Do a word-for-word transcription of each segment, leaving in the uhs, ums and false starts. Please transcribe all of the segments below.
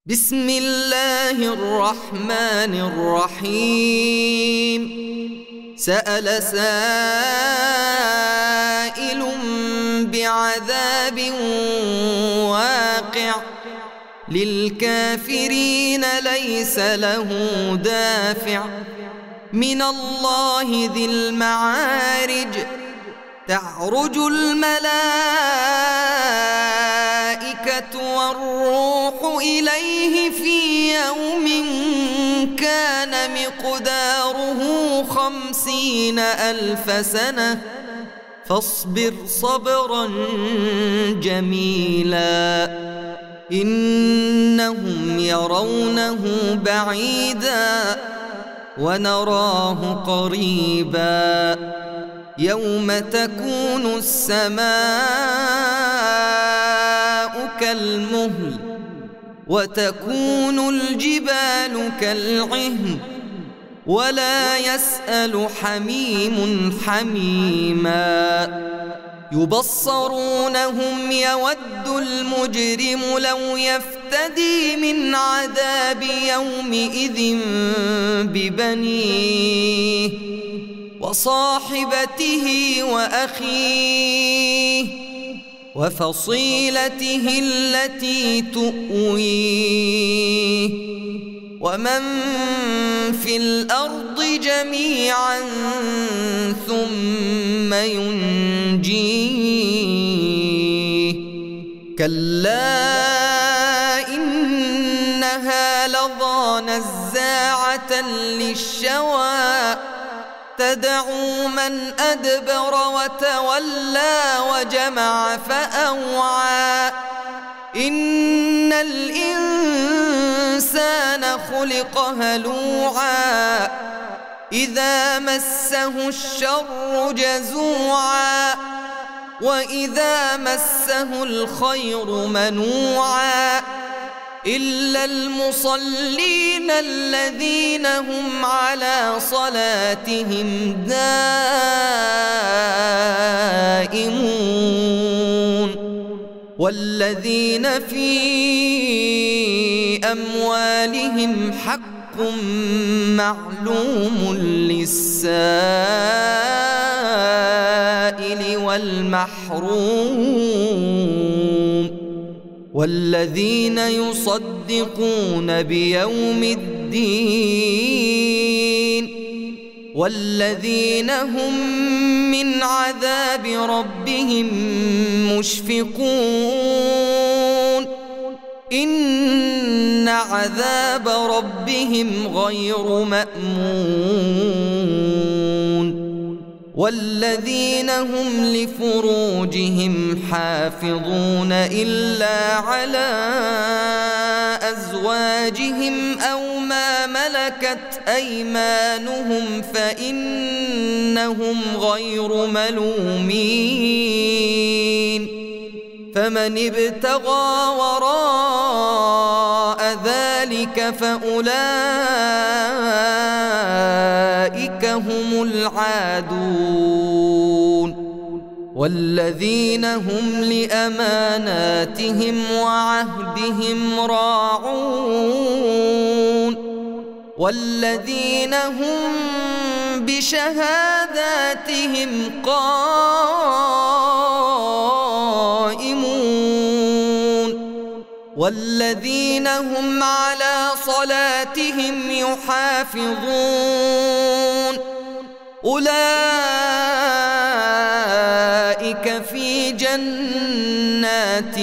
بسم الله الرحمن الرحيم. سأل سائل بعذاب واقع للكافرين ليس له دافع من الله ذي المعارج. تعرج الملائكة والروح إليه في يوم كان مقداره خمسين ألف سنة فاصبر صبرا جميلا إنهم يرونه بعيدا ونراه قريبا يوم تكون السماء كالمهل وتكون الجبال كالعهن ولا يسأل حميم حميما. يبصرونهم يود المجرم لو يفتدي من عذاب يومئذ ببنيه وصاحبته وأخيه وفصيلته التي تؤويه ومن في الأرض جميعا ثم ينجيه. كلا إنها لظى نزاعة للشوى تدعو من أدبر وتولى وجمع فأوعى. إن الإنسان خلق هلوعا إذا مسه الشر جزوعا وإذا مسه الخير منوعا إلا المصلين الذين هم على صلاتهم دائمون والذين في أموالهم حق معلوم للسائل والمحروم والذين يصدقون بيوم الدين والذين هم من عذاب ربهم مشفقون إن عذاب ربهم غير مأمون والذين هم لفروجهم حافظون إلا على أزواجهم أو ما ملكت أيمانهم فإنهم غير ملومين. فمن ابتغى وراء ذلك فأولئك هم العادون والذين هم لأماناتهم وعهدهم راعون والذين هم بشهاداتهم قائمون والذين هم على صلاتهم يحافظون أولئك في جنات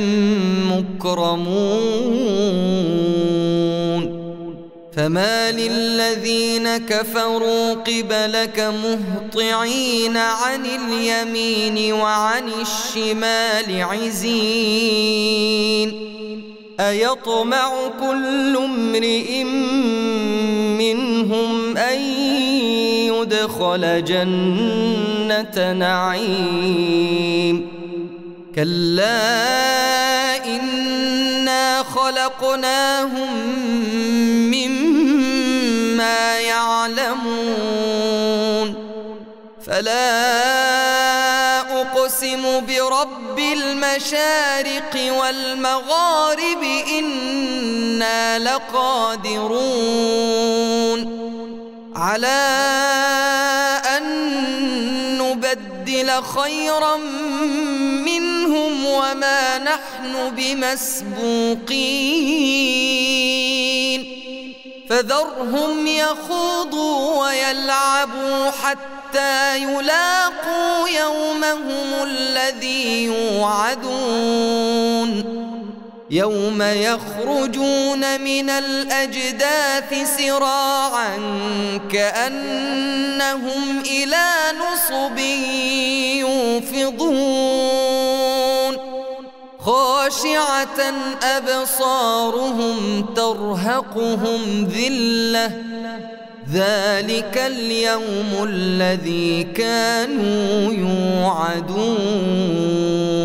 مكرمون. فما للذين كفروا قبلك مهطعين عن اليمين وعن الشمال عزين أيطمع كل امرئ منهم أن يدخل جنة نعيم كلا إنا خلقناهم مما يعلمون. فلا أقسم برب المشارق والمغارب إنا لقادرون على أن نبدل خيرا منهم وما نحن بمسبوقين فذرهم يخوضوا ويلعبوا حتى يلاقوا يومهم الذي يوعدون يوم يخرجون من الأجداث سراعا كأنهم إلى نصب يوفضون خاشعة أبصارهم ترهقهم ذلة ذلك اليوم الذي كانوا يوعدون